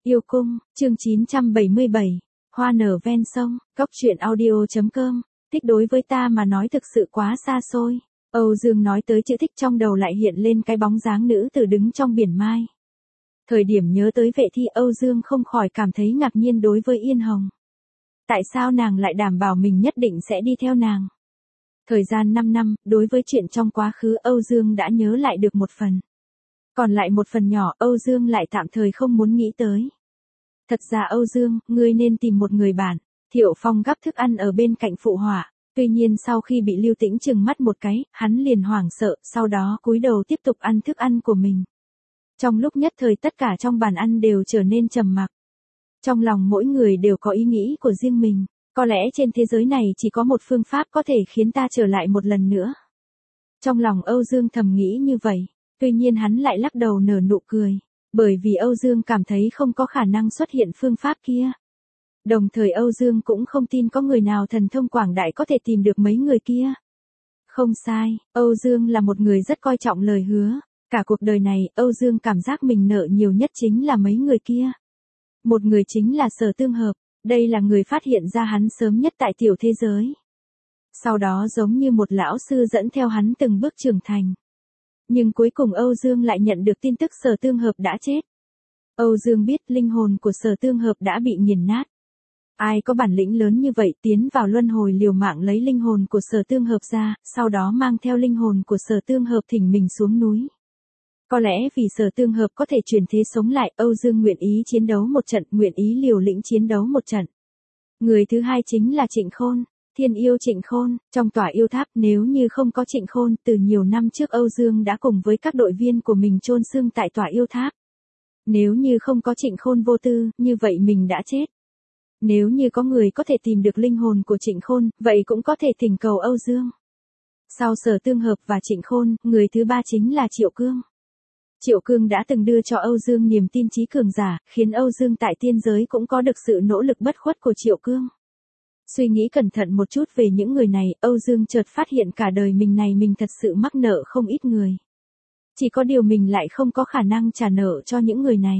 Yêu cung, chương 977, hoa nở ven sông, góc truyện audio.com, thích đối với ta mà nói thực sự quá xa xôi. Âu Dương nói tới chữ thích trong đầu lại hiện lên cái bóng dáng nữ tử đứng trong biển mai. Thời điểm nhớ tới Vệ Thi, Âu Dương không khỏi cảm thấy ngạc nhiên đối với Yên Hồng. Tại sao nàng lại đảm bảo mình nhất định sẽ đi theo nàng? Thời gian 5 năm, đối với chuyện trong quá khứ Âu Dương đã nhớ lại được một phần. Còn lại một phần nhỏ Âu Dương lại tạm thời không muốn nghĩ tới. Thật ra Âu Dương, ngươi nên tìm một người bạn. Thiệu Phong gắp thức ăn ở bên cạnh phụ họa. Tuy nhiên sau khi bị Lưu Tĩnh trừng mắt một cái, hắn liền hoảng sợ, sau đó cúi đầu tiếp tục ăn thức ăn của mình. Trong lúc nhất thời tất cả trong bàn ăn đều trở nên trầm mặc. Trong lòng mỗi người đều có ý nghĩ của riêng mình. Có lẽ trên thế giới này chỉ có một phương pháp có thể khiến ta trở lại một lần nữa. Trong lòng Âu Dương thầm nghĩ như vậy. Tuy nhiên hắn lại lắc đầu nở nụ cười. Bởi vì Âu Dương cảm thấy không có khả năng xuất hiện phương pháp kia. Đồng thời Âu Dương cũng không tin có người nào thần thông quảng đại có thể tìm được mấy người kia. Không sai, Âu Dương là một người rất coi trọng lời hứa. Cả cuộc đời này, Âu Dương cảm giác mình nợ nhiều nhất chính là mấy người kia. Một người chính là Sở Tương Hợp, đây là người phát hiện ra hắn sớm nhất tại tiểu thế giới. Sau đó giống như một lão sư dẫn theo hắn từng bước trưởng thành. Nhưng cuối cùng Âu Dương lại nhận được tin tức Sở Tương Hợp đã chết. Âu Dương biết linh hồn của Sở Tương Hợp đã bị nghiền nát. Ai có bản lĩnh lớn như vậy tiến vào luân hồi liều mạng lấy linh hồn của Sở Tương Hợp ra, sau đó mang theo linh hồn của Sở Tương Hợp thỉnh mình xuống núi. Có lẽ vì Sở Tương Hợp có thể chuyển thế sống lại, Âu Dương nguyện ý chiến đấu một trận, nguyện ý liều lĩnh chiến đấu một trận. Người thứ hai chính là Trịnh Khôn, thiên yêu Trịnh Khôn, trong tòa yêu tháp. Nếu như không có Trịnh Khôn, từ nhiều năm trước Âu Dương đã cùng với các đội viên của mình chôn xương tại tòa yêu tháp. Nếu như không có Trịnh Khôn vô tư, như vậy mình đã chết. Nếu như có người có thể tìm được linh hồn của Trịnh Khôn, vậy cũng có thể thỉnh cầu Âu Dương. Sau Sở Tương Hợp và Trịnh Khôn, người thứ ba chính là Triệu Cương. Triệu Cương đã từng đưa cho Âu Dương niềm tin chí cường giả, khiến Âu Dương tại tiên giới cũng có được sự nỗ lực bất khuất của Triệu Cương. Suy nghĩ cẩn thận một chút về những người này, Âu Dương chợt phát hiện cả đời mình này mình thật sự mắc nợ không ít người. Chỉ có điều mình lại không có khả năng trả nợ cho những người này.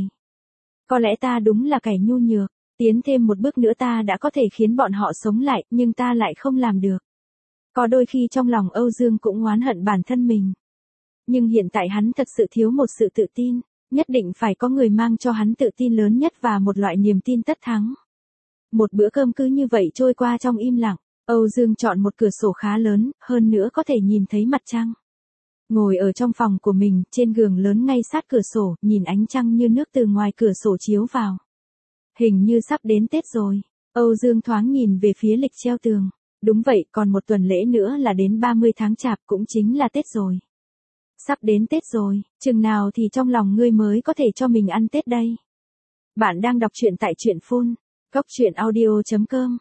Có lẽ ta đúng là kẻ nhu nhược, tiến thêm một bước nữa ta đã có thể khiến bọn họ sống lại, nhưng ta lại không làm được. Có đôi khi trong lòng Âu Dương cũng oán hận bản thân mình. Nhưng hiện tại hắn thật sự thiếu một sự tự tin, nhất định phải có người mang cho hắn tự tin lớn nhất và một loại niềm tin tất thắng. Một bữa cơm cứ như vậy trôi qua trong im lặng, Âu Dương chọn một cửa sổ khá lớn, hơn nữa có thể nhìn thấy mặt trăng. Ngồi ở trong phòng của mình, trên giường lớn ngay sát cửa sổ, nhìn ánh trăng như nước từ ngoài cửa sổ chiếu vào. Hình như sắp đến Tết rồi. Âu Dương thoáng nhìn về phía lịch treo tường. Đúng vậy, còn một tuần lễ nữa là đến 30 tháng Chạp, cũng chính là Tết rồi. Sắp đến Tết rồi, chừng nào thì trong lòng ngươi mới có thể cho mình ăn Tết đây. Bạn đang đọc truyện tại truyện phun, góc truyện audio.com,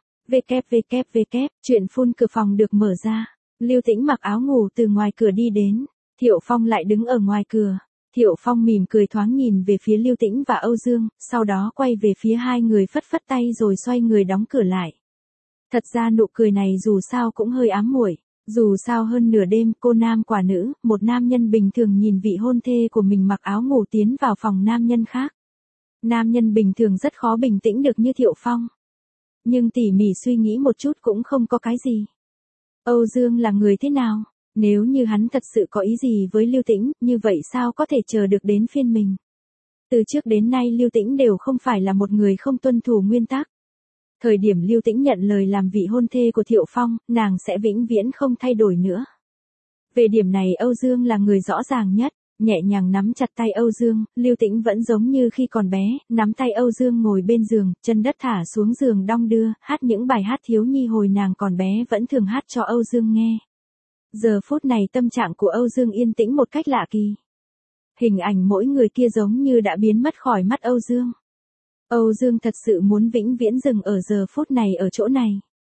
www.truyện.phun. Cửa phòng được mở ra. Lưu Tĩnh mặc áo ngủ từ ngoài cửa đi đến. Thiệu Phong lại đứng ở ngoài cửa. Thiệu Phong mỉm cười thoáng nhìn về phía Lưu Tĩnh và Âu Dương, sau đó quay về phía hai người phất phất tay rồi xoay người đóng cửa lại. Thật ra nụ cười này dù sao cũng hơi ám muội. Dù sao hơn nửa đêm, cô nam quả nữ, một nam nhân bình thường nhìn vị hôn thê của mình mặc áo ngủ tiến vào phòng nam nhân khác. Nam nhân bình thường rất khó bình tĩnh được như Thiệu Phong. Nhưng tỉ mỉ suy nghĩ một chút cũng không có cái gì. Âu Dương là người thế nào? Nếu như hắn thật sự có ý gì với Lưu Tĩnh, như vậy sao có thể chờ được đến phiên mình? Từ trước đến nay Lưu Tĩnh đều không phải là một người không tuân thủ nguyên tắc. Thời điểm Lưu Tĩnh nhận lời làm vị hôn thê của Thiệu Phong, nàng sẽ vĩnh viễn không thay đổi nữa. Về điểm này Âu Dương là người rõ ràng nhất, nhẹ nhàng nắm chặt tay Âu Dương, Lưu Tĩnh vẫn giống như khi còn bé, nắm tay Âu Dương ngồi bên giường, chân đất thả xuống giường đong đưa, hát những bài hát thiếu nhi hồi nàng còn bé vẫn thường hát cho Âu Dương nghe. Giờ phút này tâm trạng của Âu Dương yên tĩnh một cách lạ kỳ. Hình ảnh mỗi người kia giống như đã biến mất khỏi mắt Âu Dương. Âu Dương thật sự muốn vĩnh viễn dừng ở giờ phút này ở chỗ này.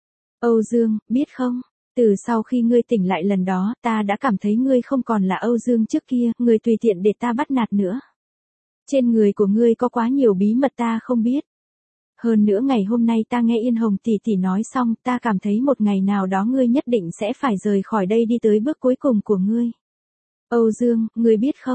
Âu Dương, biết không, từ sau khi ngươi tỉnh lại lần đó, ta đã cảm thấy ngươi không còn là Âu Dương trước kia, ngươi tùy tiện để ta bắt nạt nữa. Trên người của ngươi có quá nhiều bí mật ta không biết. Hơn nữa ngày hôm nay ta nghe Yên Hồng tỷ tỷ nói xong, ta cảm thấy một ngày nào đó ngươi nhất định sẽ phải rời khỏi đây đi tới bước cuối cùng của ngươi. Âu Dương, ngươi biết không,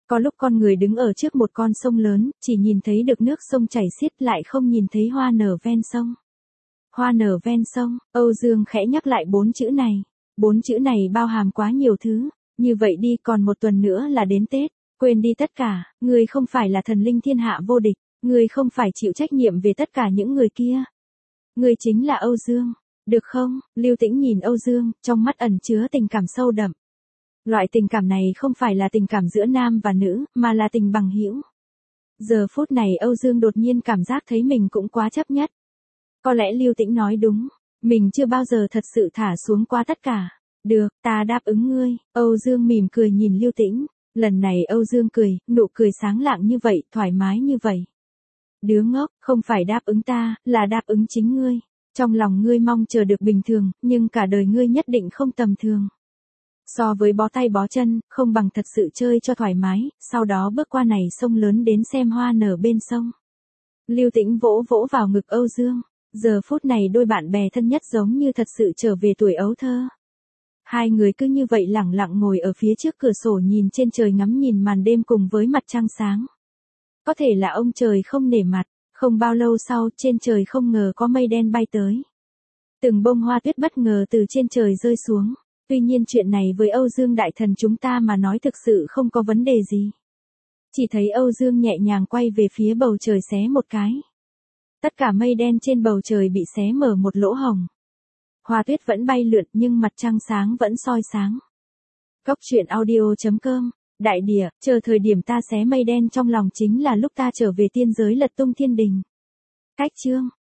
Có lúc con người đứng ở trước một con sông lớn, chỉ nhìn thấy được nước sông chảy xiết lại không nhìn thấy hoa nở ven sông. Hoa nở ven sông, Âu Dương khẽ nhắc lại 4 chữ này. 4 chữ này bao hàm quá nhiều thứ. Như vậy đi, còn một tuần nữa là đến Tết. Quên đi tất cả, ngươi không phải là thần linh thiên hạ vô địch. Ngươi không phải chịu trách nhiệm về tất cả những người kia. Ngươi chính là Âu Dương. Được không? Lưu Tĩnh nhìn Âu Dương, trong mắt ẩn chứa tình cảm sâu đậm. Loại tình cảm này không phải là tình cảm giữa nam và nữ, mà là tình bằng hữu. Giờ phút này Âu Dương đột nhiên cảm giác thấy mình cũng quá chấp nhất. Có lẽ Lưu Tĩnh nói đúng, mình chưa bao giờ thật sự thả xuống qua tất cả. Được, ta đáp ứng ngươi. Âu Dương mỉm cười nhìn Lưu Tĩnh. Lần này Âu Dương cười, nụ cười sáng lạng như vậy, thoải mái như vậy. Đứa ngốc, không phải đáp ứng ta, là đáp ứng chính ngươi. Trong lòng ngươi mong chờ được bình thường, nhưng cả đời ngươi nhất định không tầm thường. So với bó tay bó chân, không bằng thật sự chơi cho thoải mái, sau đó bước qua này sông lớn đến xem hoa nở bên sông. Lưu Tĩnh vỗ vỗ vào ngực Âu Dương. Giờ phút này đôi bạn bè thân nhất giống như thật sự trở về tuổi ấu thơ. Hai người cứ như vậy lẳng lặng ngồi ở phía trước cửa sổ nhìn trên trời ngắm nhìn màn đêm cùng với mặt trăng sáng. Có thể là ông trời không nể mặt, không bao lâu sau trên trời không ngờ có mây đen bay tới. Từng bông hoa tuyết bất ngờ từ trên trời rơi xuống. Tuy nhiên chuyện này với Âu Dương đại thần chúng ta mà nói thực sự không có vấn đề gì. Chỉ thấy Âu Dương nhẹ nhàng quay về phía bầu trời xé một cái. Tất cả mây đen trên bầu trời bị xé mở một lỗ hổng. Hoa tuyết vẫn bay lượn nhưng mặt trăng sáng vẫn soi sáng. Cốc truyện audio.com, Đại Địa, chờ thời điểm ta xé mây đen trong lòng chính là lúc ta trở về tiên giới lật tung thiên đình. Cách chương